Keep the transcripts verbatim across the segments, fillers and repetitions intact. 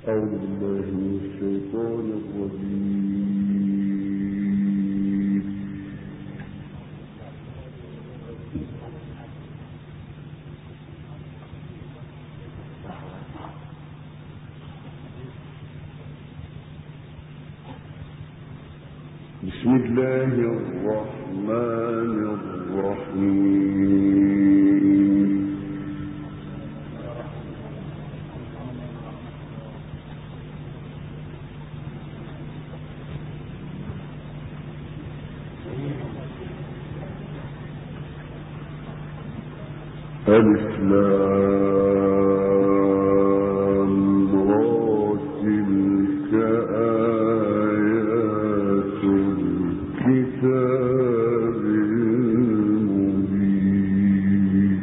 أعوذ بالله من الشيطان الرجيم. بسم الله الرحمن الرحيم. ألف لام را تلك آيات الكتاب المبين.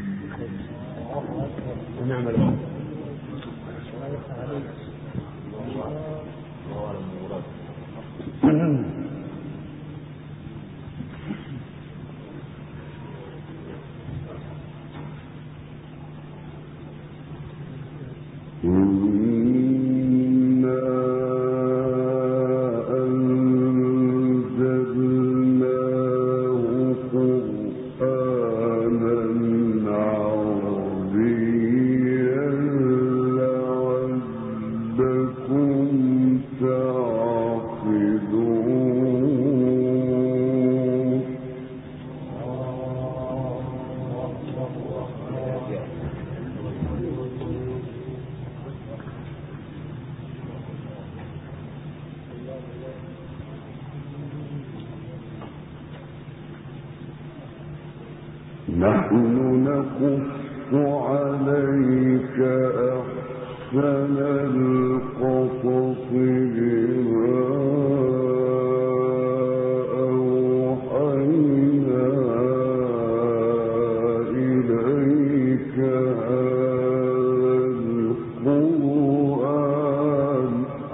نحن نقص عليك أحسن القصص بما أوحينا إليك هذا القرآن.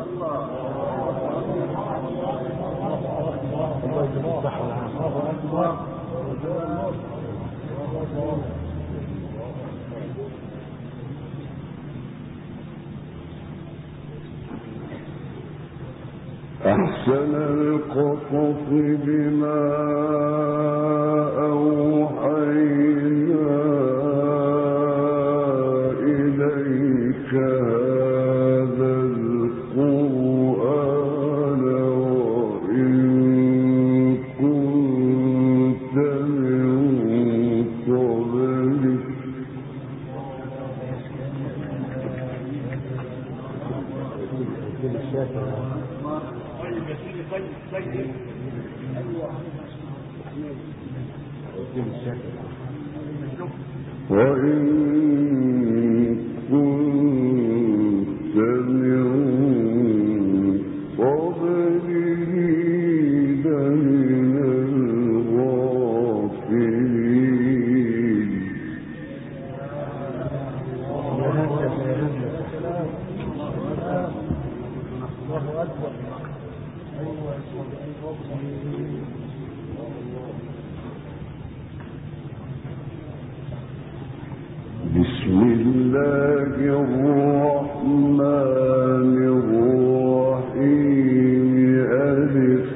أحسن القصص بما أوحينا إليك هذا القرآن وإن كنت من قبله وإن كنت من قبله لمن الغافلين. بسم الله الرحمن الرحيم. ألف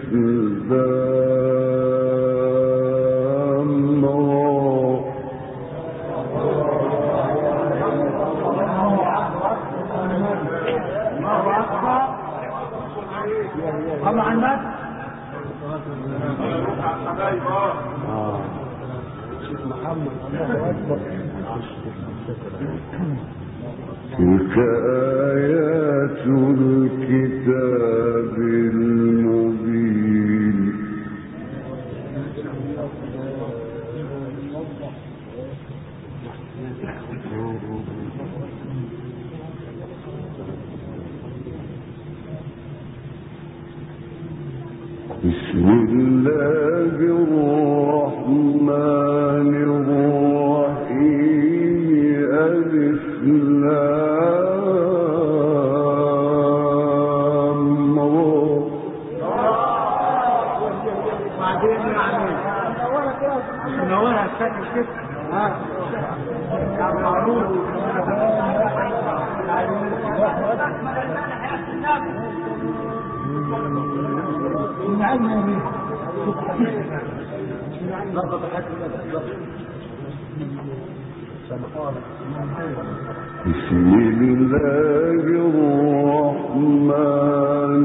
لام را تلك آيات الكتاب المبين. بسم الله الرحمن الرحيم. ألف لام را بسم الله الرحمن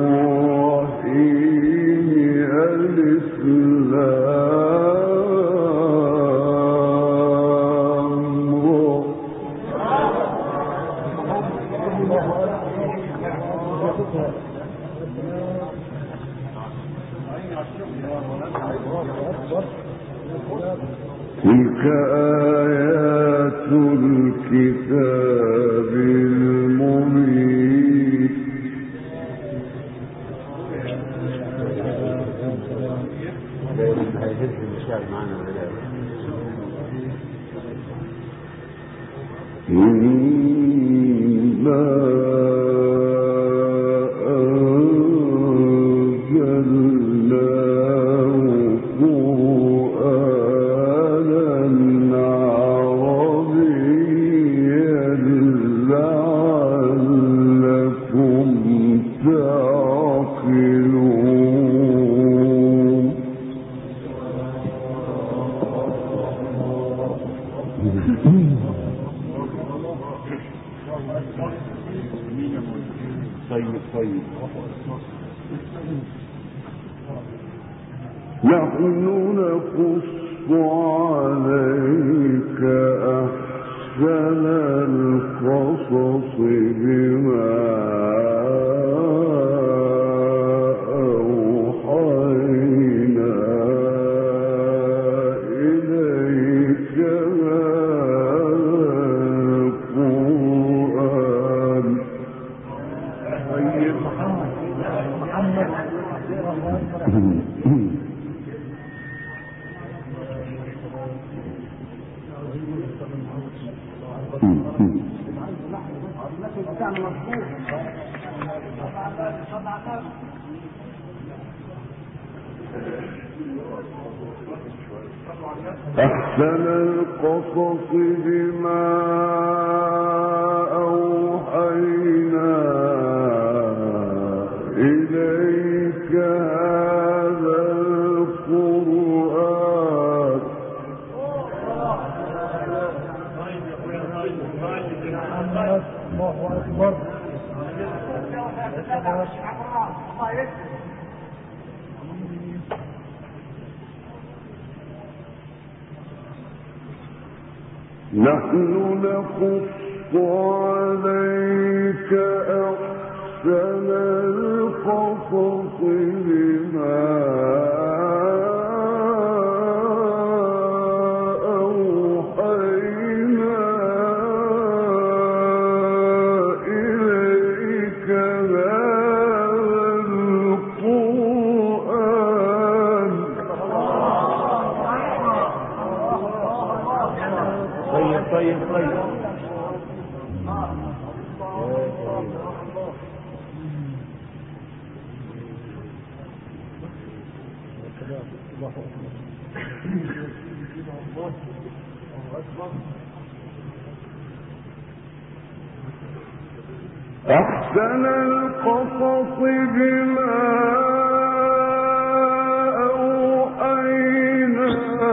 الرحيم ألف لام تلك آيات الكتاب المبين إنا نحن نقص عليك أحسن القصص بما أوحينا إليك أحسن القصص بما أوحينا إليك هذا القرآن الله أكبر نحن نقص عليك أحسن القصص بما أوحينا إليك طيب طيب أحسن القصص بما أوحينا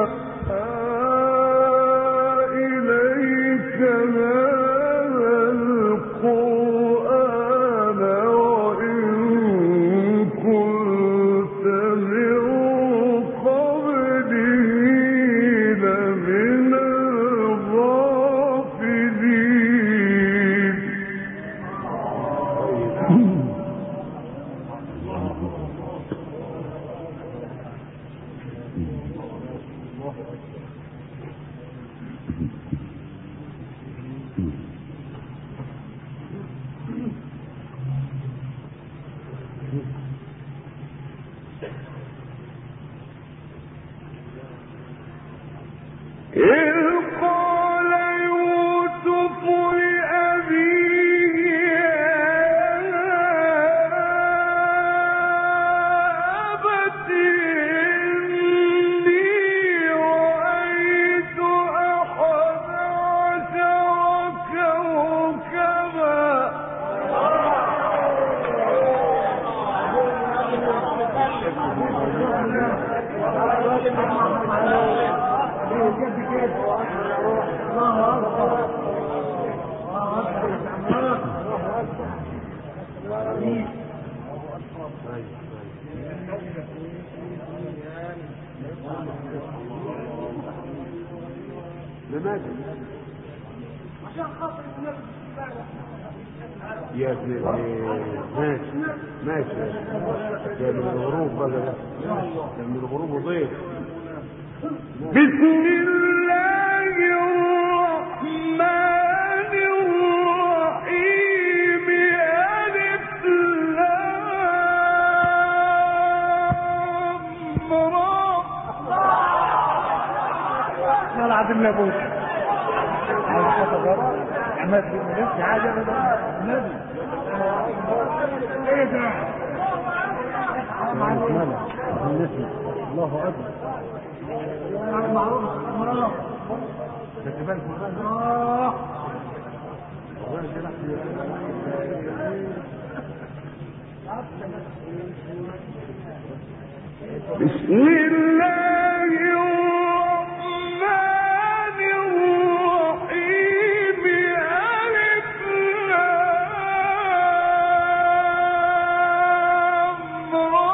إليك هذا القرآن وإن كنت من قبله لمن الغافلين. إذ قال يوسف لأبيه يا أبت إني رأيت أحد عشر كوكبا لماذا؟ يا ابن ماشي ماشي ده من الغروب بقى، ده من الغروب وضيف. بسم الله الرحمن الرحيم ألف لام را. والله العظيم يا ابوك عايز خطر عماد بن نفسي حاجه النبي ايه ده؟ الله اكبر. معروف الله كتبان الله. بسم الله الرحمن الرحيم ألف لام را.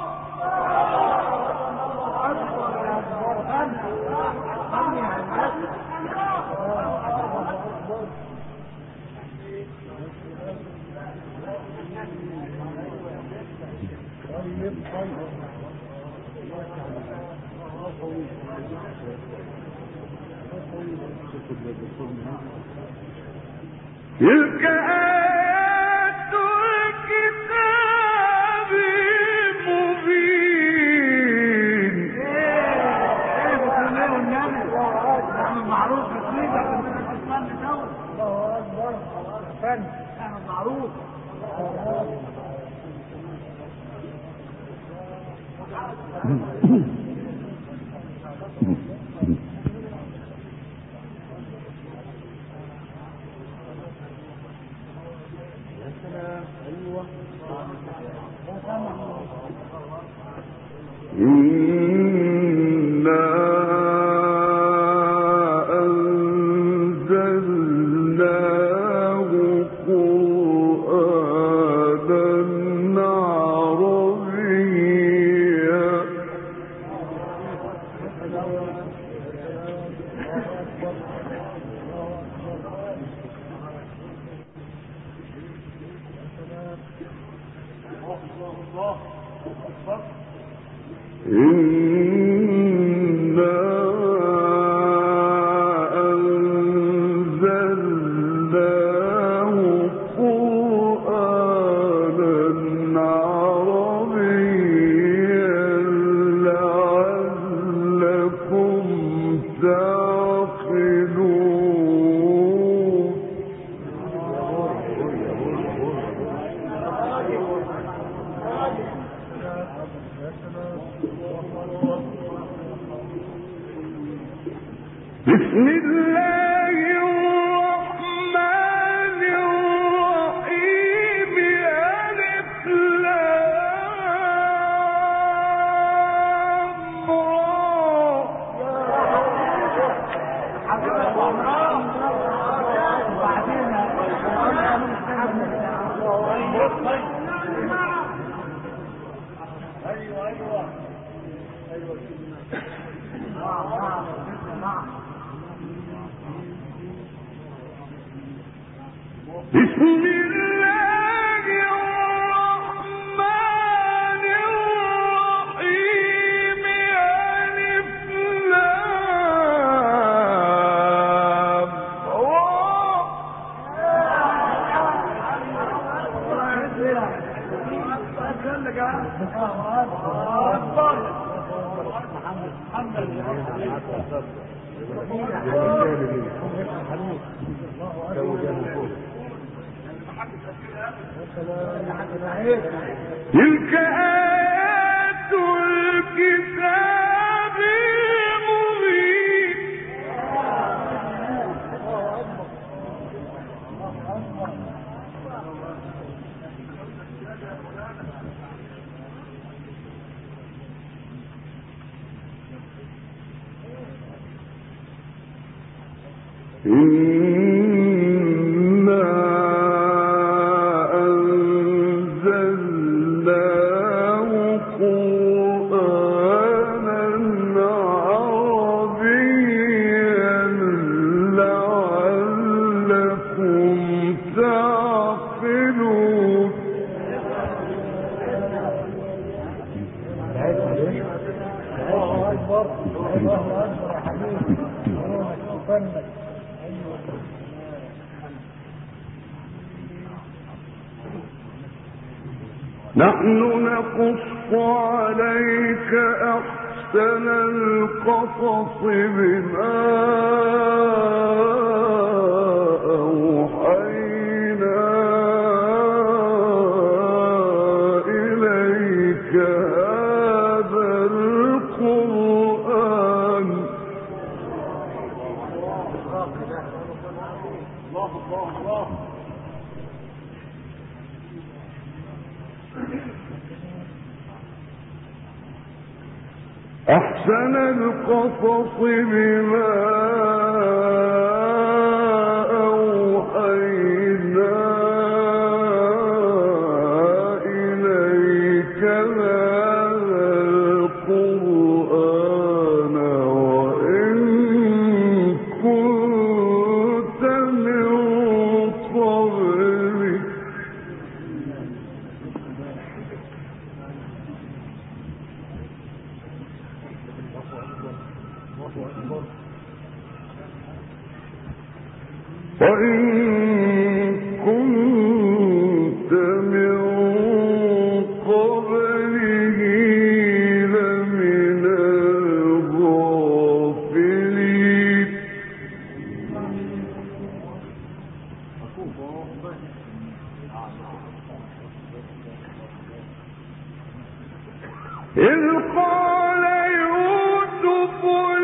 تلك آيات الكتاب المبين. ايه بسم الله والنبي نعمل معروف بالسيد عشان الاسلام بتاعه. الله اكبر فن نعمل معروف. إنا أنزلناه قرآنا عربيا. إنا أنزلناه قرآنا عربيا لعلكم تعقلون. بسم الله الرحمن الرحيم ألف لام بسم الله الرحمن الرحيم ألف لام تلك آيات الكتاب المبين. إنا أنزلناه نحن نقص عليك أحسن القصص بما أوحينا إليك هذا القرآن. الله الله الله. أحسن القصص بما أوحينا إليك هذا القرآن وإن كنت من قبله وإن كنت من قبله لمن الغافلين. إذ قال يوسف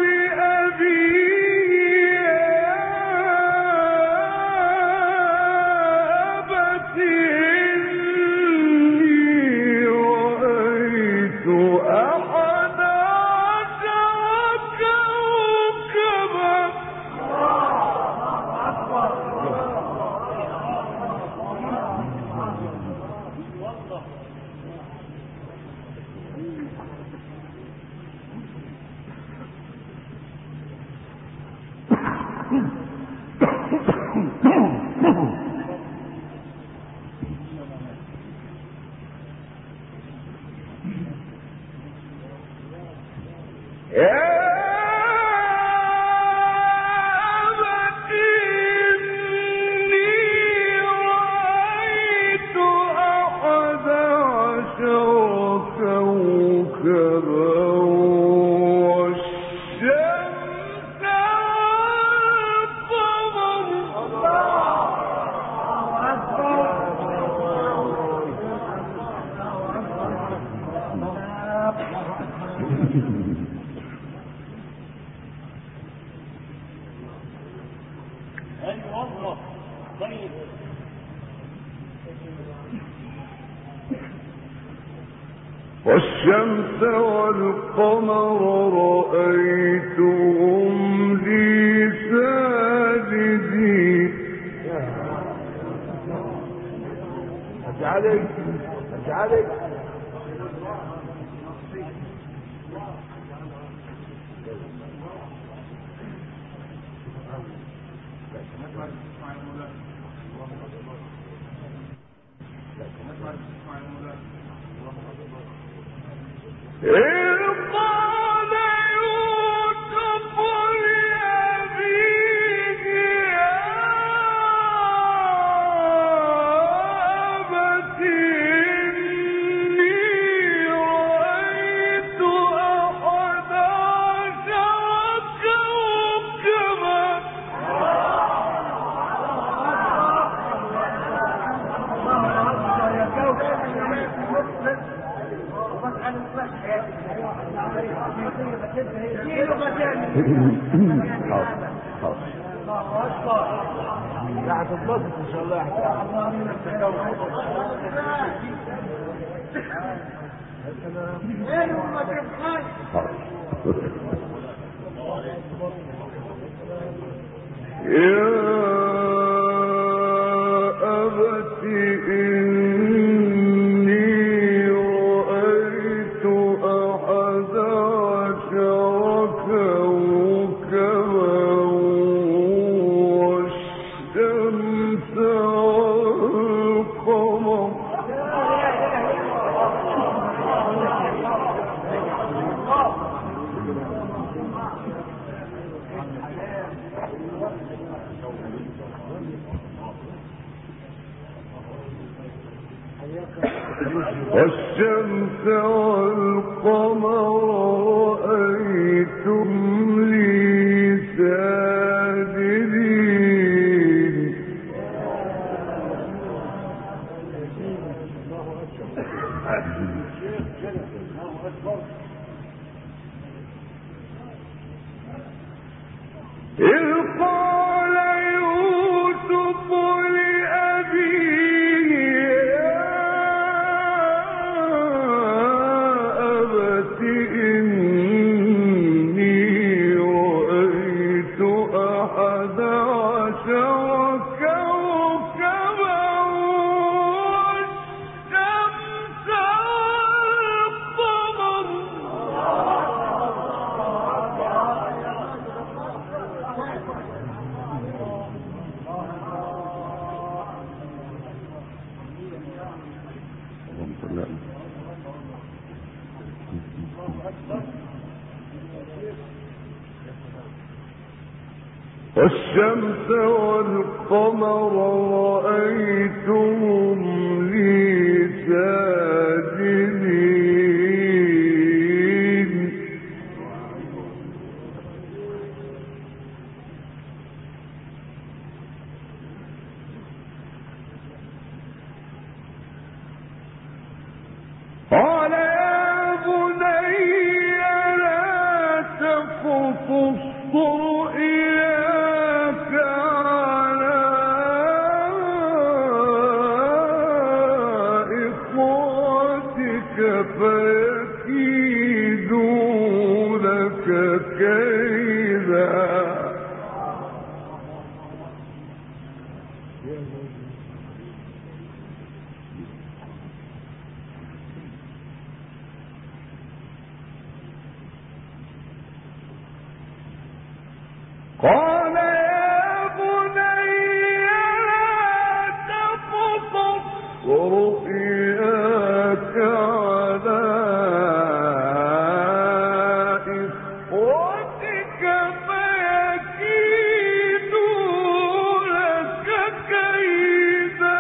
والشمس والقمر رأيتهم لي ساجدين. أجعلك أجعلك إذ قال يوسف لأبيه يا أبت إني رأيت أحد عشر كوكبا. لا هتتبسط ان شاء الله. يا أبت إني رأيت أحد عشر كوكبا والشمس والقمر. والشمس والقمر رأيتم لي ساجدين إذ قال يوسف لأبيه يا أبت إني رأيت أحد عشر كوكبا والشمس والشمس والقمر رأيتهم لي ساجدين قال يا بني لا تقصص رؤياك على إخوتك فيكيدوا لك كيدا قال يا بني لا تقصص رؤياك على إخوتك فيكيدوا لك كيدا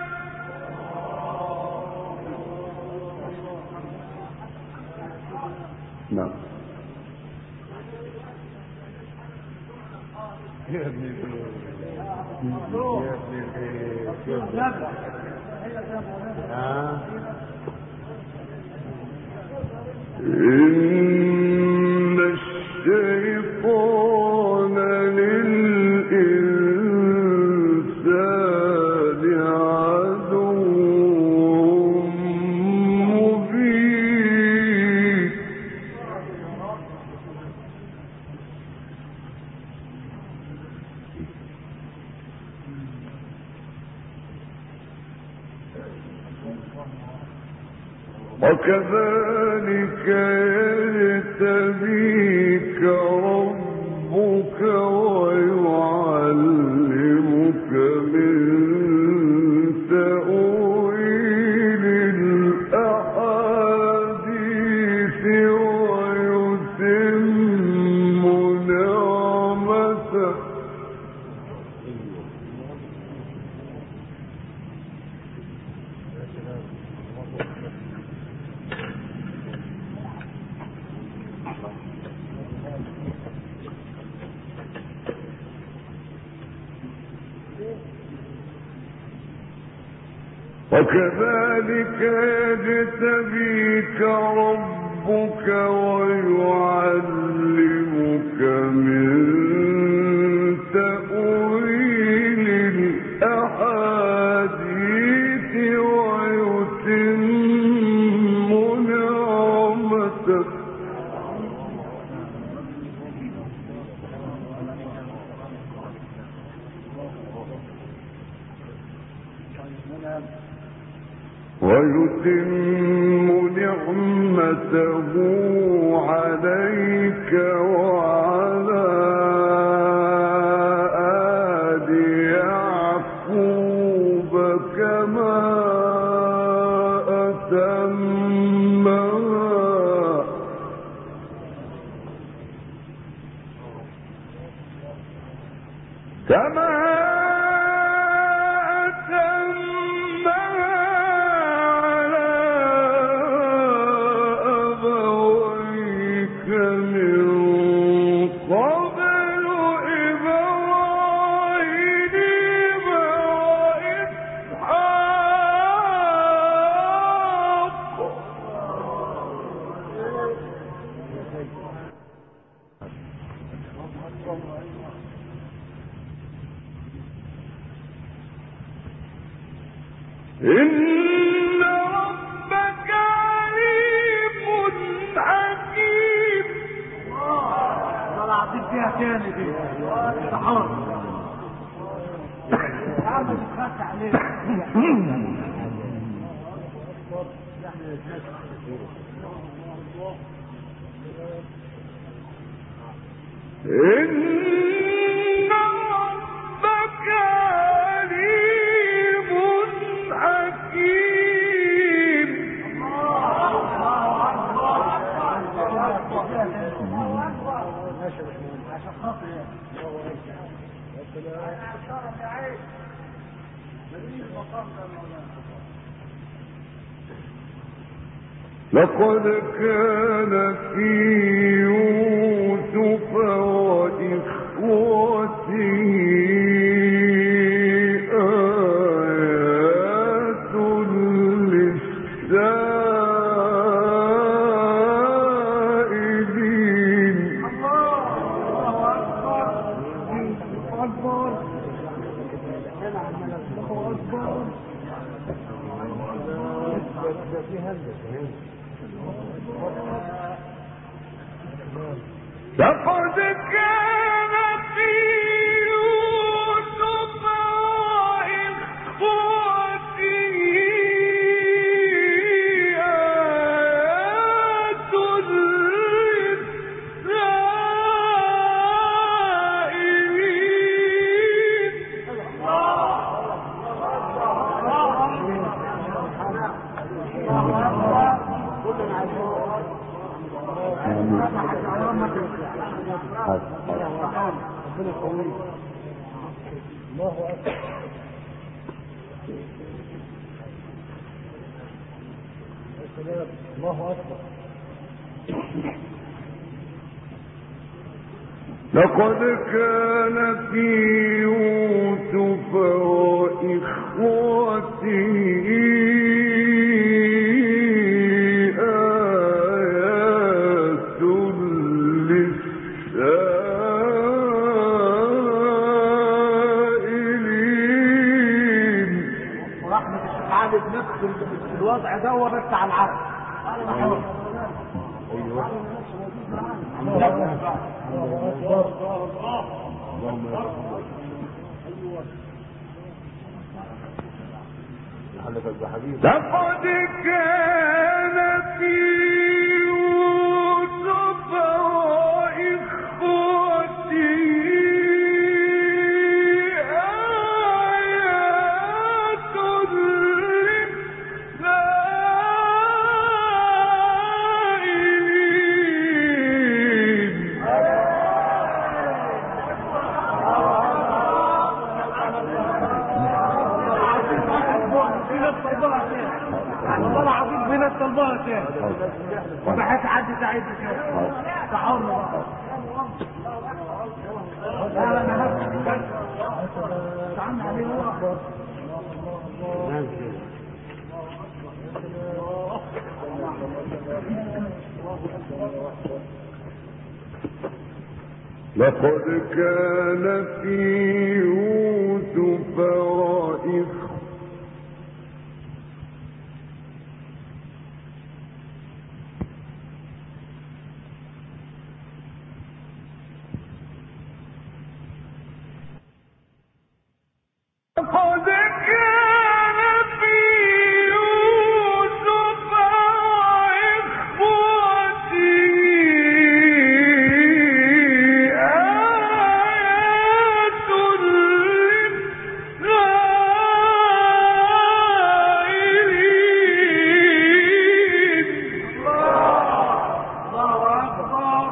نعم يا ابن الايه يا ابن الايه ها إن الشيطان للإنسان عدو مبين وكذلك يجتبيك ربك ويعلمك من تأويل الأحاديث ويتم نعمته وكذلك يجتبيك ربك ويعلمك من تأويل الأحاديث ويتم نعمته ويتم نعمته عليك وعلى آل يعقوب كما أتمها كما أتمها إن ربك عليم حكيم. طلع عطيك فيها تاني دي صحار عامل تخاف عليك. إن ربك عليم حكيم. لقد كان في يوسف وإخوته آيات للسائلين. الله أكبر أكبر لقد كان في يوسف وإخوته آيات للسائلين. لقد كان في يوسف وإخوته آيات للسائلين. ورحمة الشيخ بنفس الوضع ده بس على العرض. لقد كان في يوسف وإخوته آيات للسائلين. والله العظيم بين الطلبات وبحث عدي سعيد تعالوا لا لا انا هفت تعالى عليه هو لقد كان في يوسف وإخوته لقد كان في يوسف وإخوته آيات للسائلين. الله اكبر.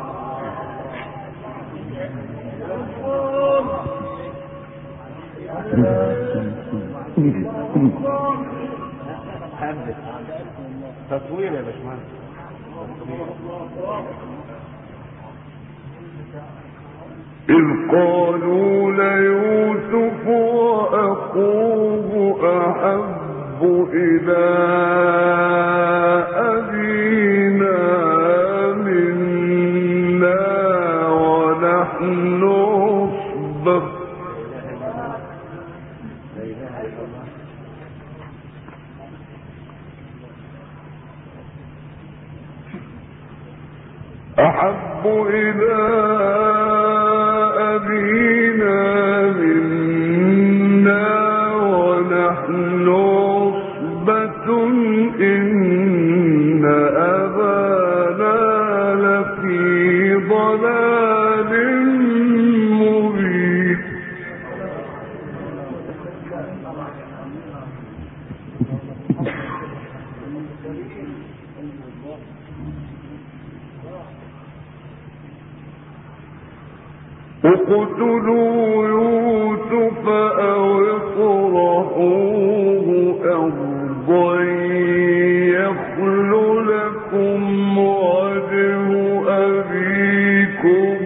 تصوير يا باشمهندس. إذ قالوا ليوسف وأخوه أحب إلى أبينا منا ونحن عصبة أحب إلى أبينا منا ونحن عصبة إن أبانا لفي ضلال مبين. اقتلوا يوسف أو اطرحوه أرضا يخل لكم وجه أبيكم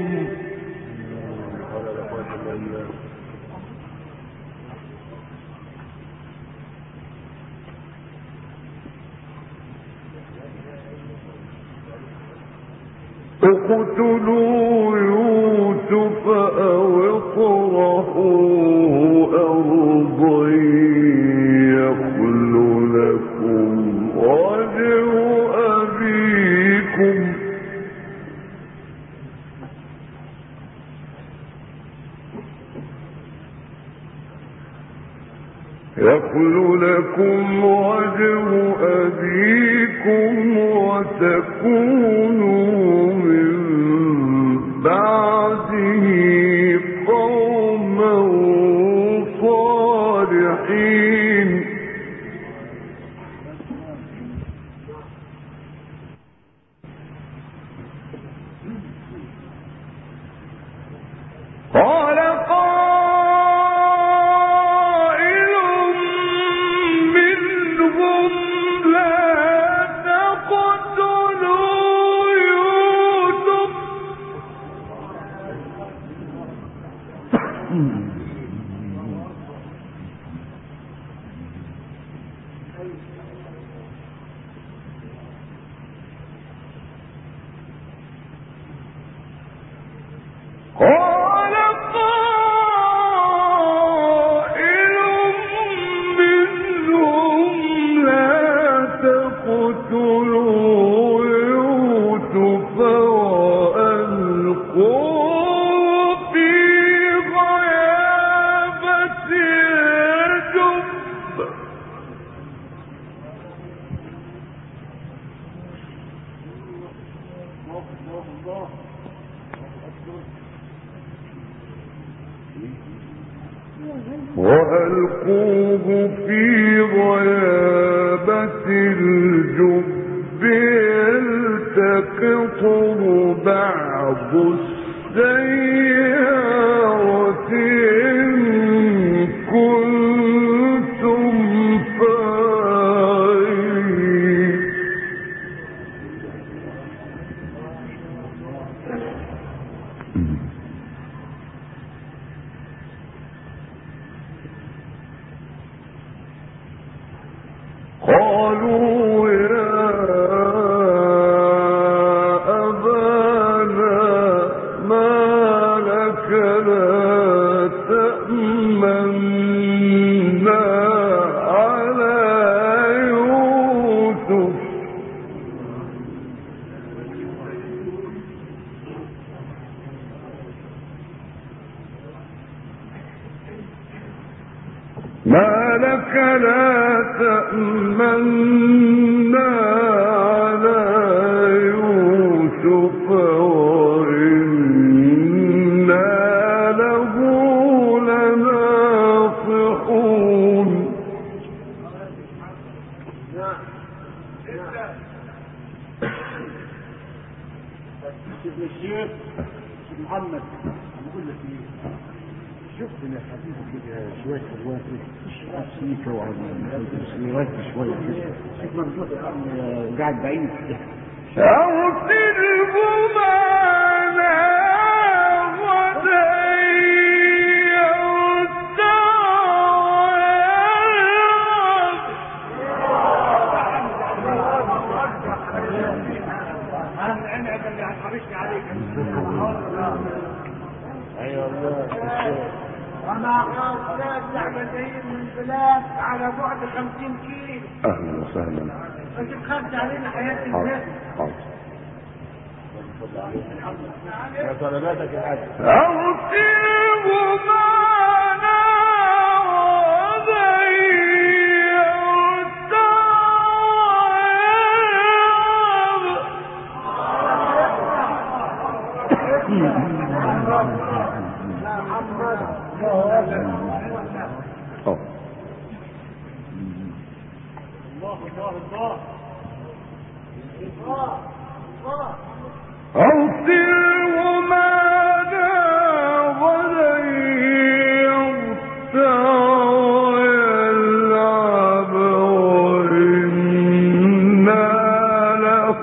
اقتلوا يوسف أو اطرحوه أرضا يخل لكم وجه أبيكم يخل لكم وجه أبيكم وتكونوا من بعده قوما صالحين. قال قائل منهم لا تقتلوا يوسف قال قائل منهم لا تقتلوا يوسف وألقوه في غيابة الجب وألقوه في غيابة الجب يلتقطه بعض السيارة إن كنتم فاعلين. قالوا يا أبانا ما لك لا تأمنا على يوسف ما لك لا تأمنا على يوسف وإنا له لناصحون. سيدنا الشيخ محمد بقول لك ايه، شفت يا حبيبي كده شويه حلوات نفسيك وعلى شويه كده شوف مرزوق قاعد بعيد أرسله معنا غدا يرتع ايوه والله انا اولاد نحن جايين من بلاد على بعد خمسين كيلو. أهلا وسهلا. انت تخافت علينا حياه الناس. حاضر. يا طلباتك يا حاج. أرسله معنا غدا أرسله معنا غدا يرتع ويلعب وإنا له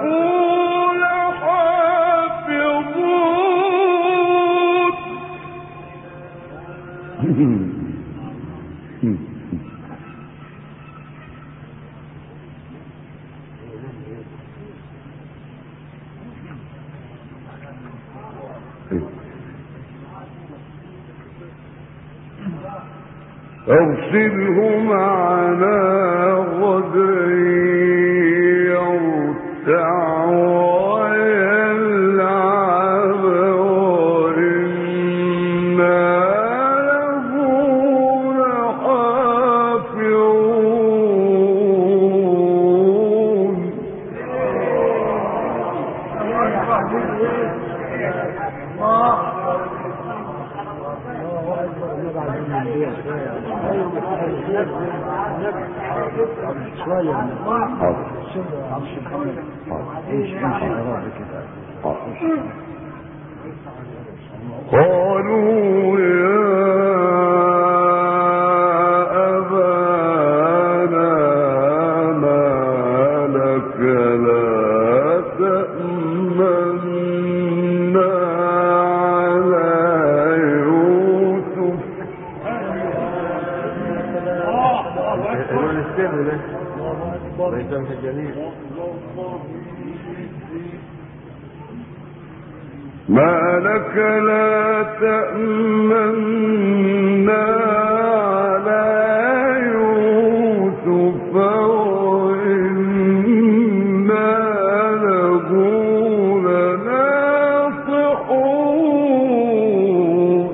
لحافظون. أرسله معنا غدا يرتع ويلعب وإنا له لحافظون. شوية قالوا يا أبانا ما لك لا تأمنا على يوسف. ليس الجميل ما لك لا تأمنا على يوسف وإنا له لناصحون.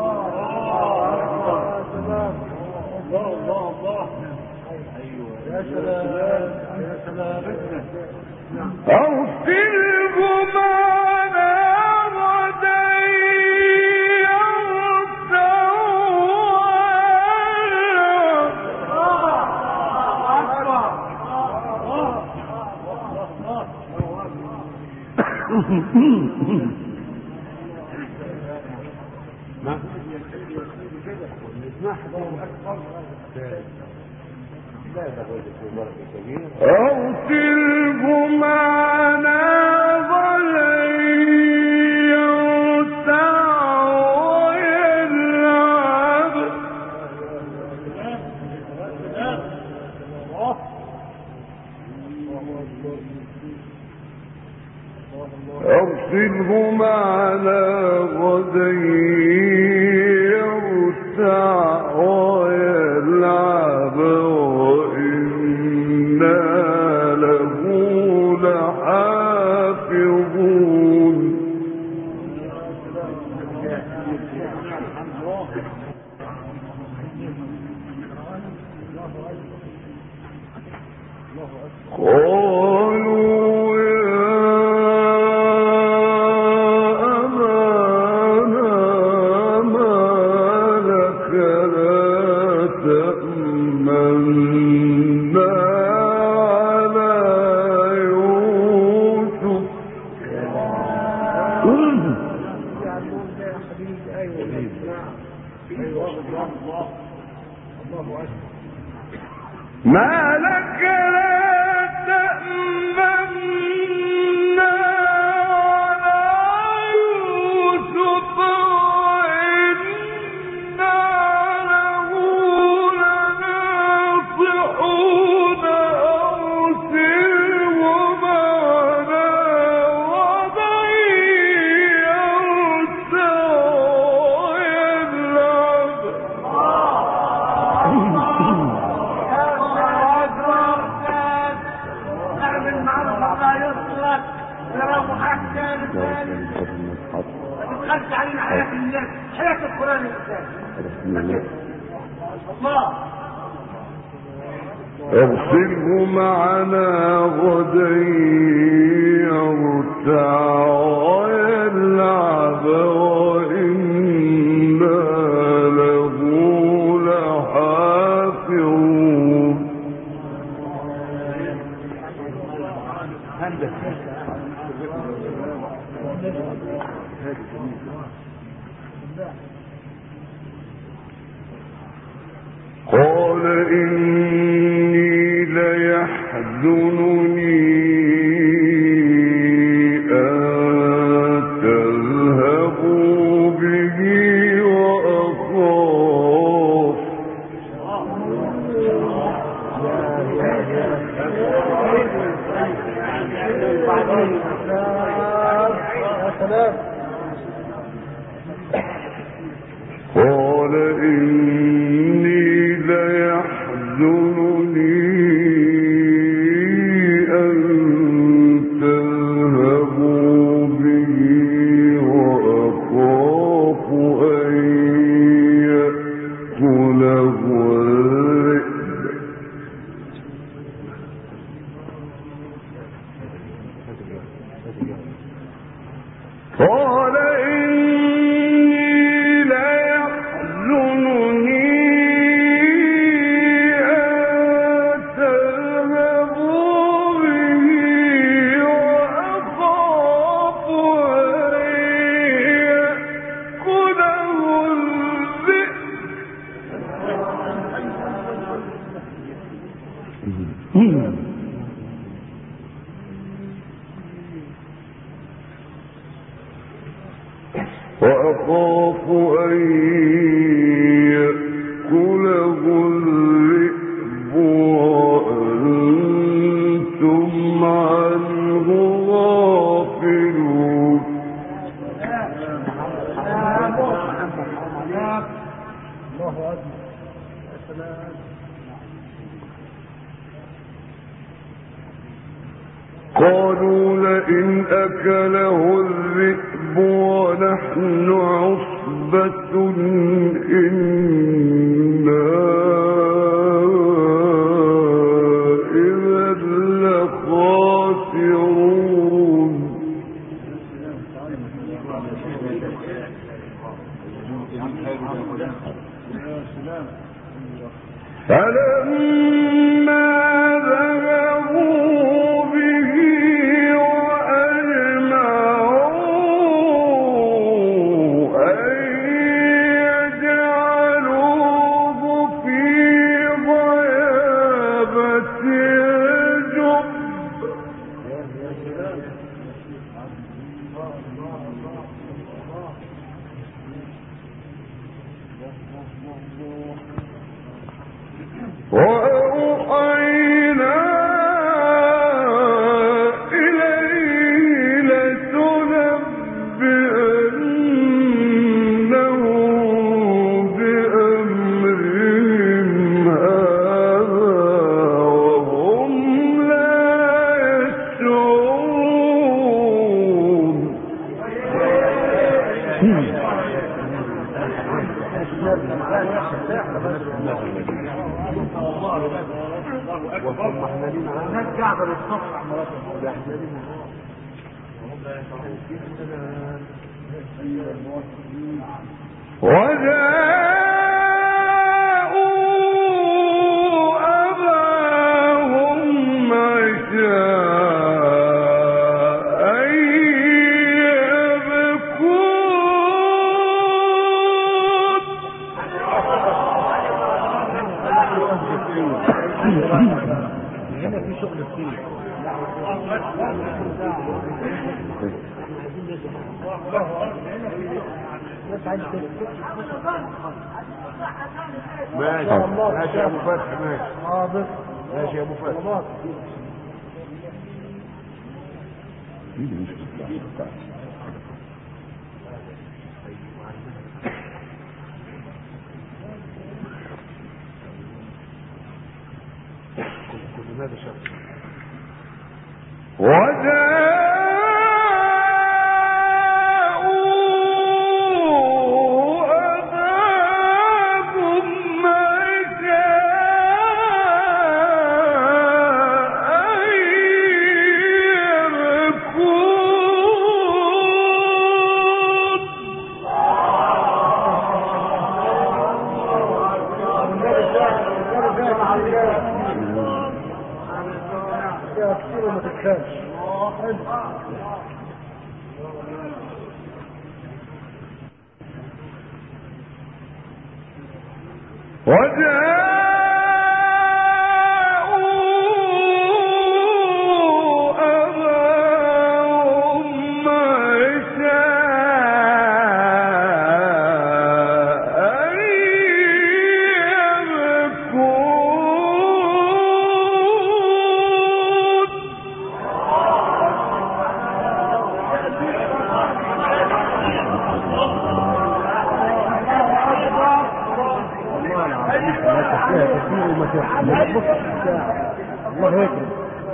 أرسله معنا غدا يرتع أرسله معنا غدا يرتع ويلعب أرسله معنا غدا يرتع ويلعب وإنا له لحافظون. قالوا يا أبانا ما لك لا تأمنا على يوسف. ما لك لا تأمنا حياة القرآن الإسلامي الله ارسله معنا غدا يرتع ويلعب وإنا له لحافظون. قال إني ليحزنني أن تذهبوا به وأخاف قال إني ليحزنني أن تذهبوا به وأخاف أن يأكله الذئب. قال إني ليحزنني وأخاف أن يأكله الذئب وأنتم عنه غافلون. قالوا لئن أكله الذئب ونحن عصبة إنا إذا لخاسرون. فلما ذهبوا به وأجمعوا أن يجعلوه في غيابة الجب وأوحينا إليه لتنبئنهم بأمرهم هذا وهم لا يشعرون. وجاءوا أباهم عشاء يبكون. هنا في شغل كتير. ماشي ماشي يا ابو فتحي ماشي حاضر ماشي يا ابو فتحي. كل هذا شرط. وجاءوا فيها كتير وما تتخانش. الله يكرم.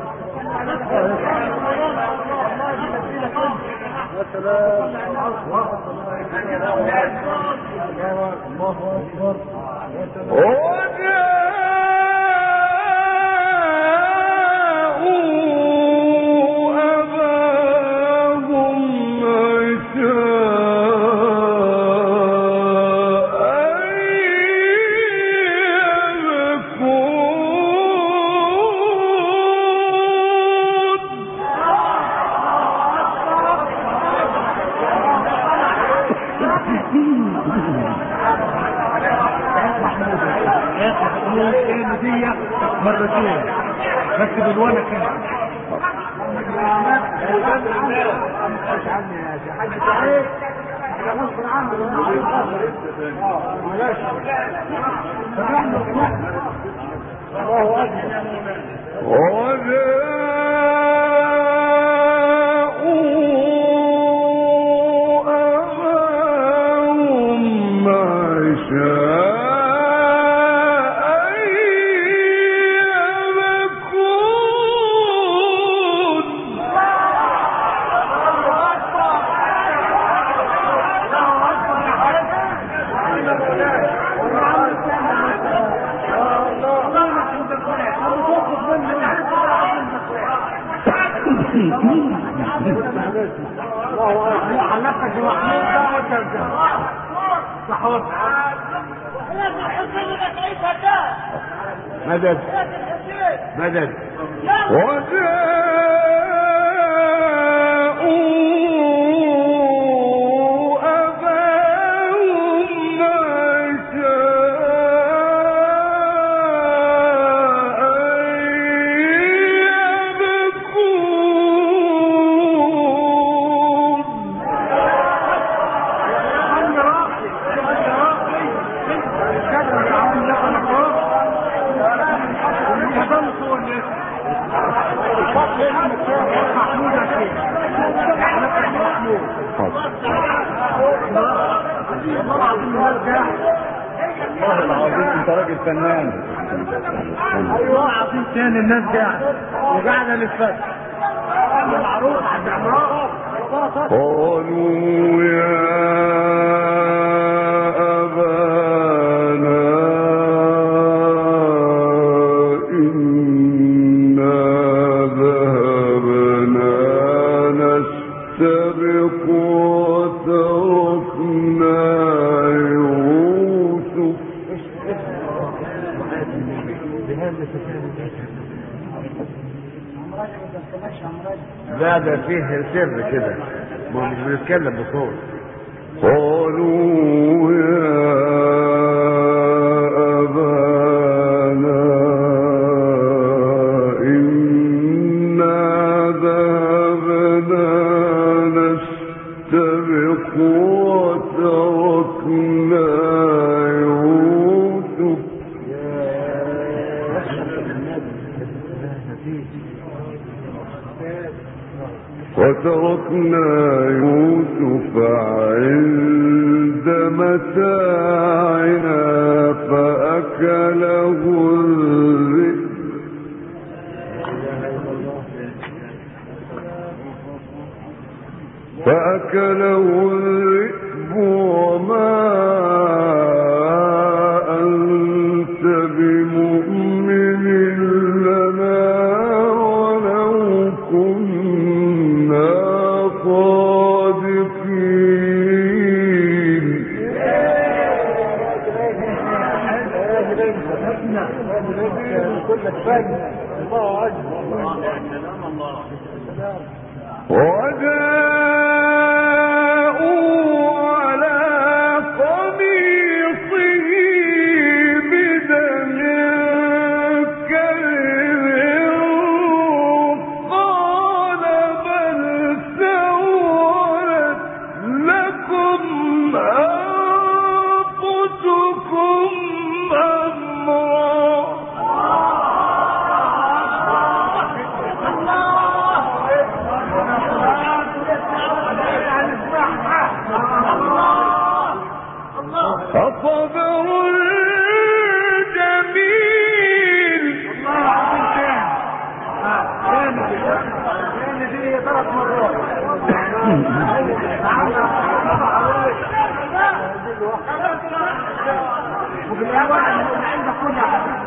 الله أكبر. مرتين بس بالوانا كده. مدد مدد والله العظيم انت راجل فنان. ايوه عظيم تاني الناس قاعده وقاعده للفتح معروف عند عمران. قالوا يا لا ده فيه سر كده ما مش بنتكلم بصوت. قالوا يا أبانا إنا ذهبنا نستبق وتركنا يوسف. وتركنا يوسف عند متاعنا فأكله الذئب. فأكله الذئب وما أنت بمؤمن لنا ولو كنا صادقين. الله أكبر. وفي الأول عندك كل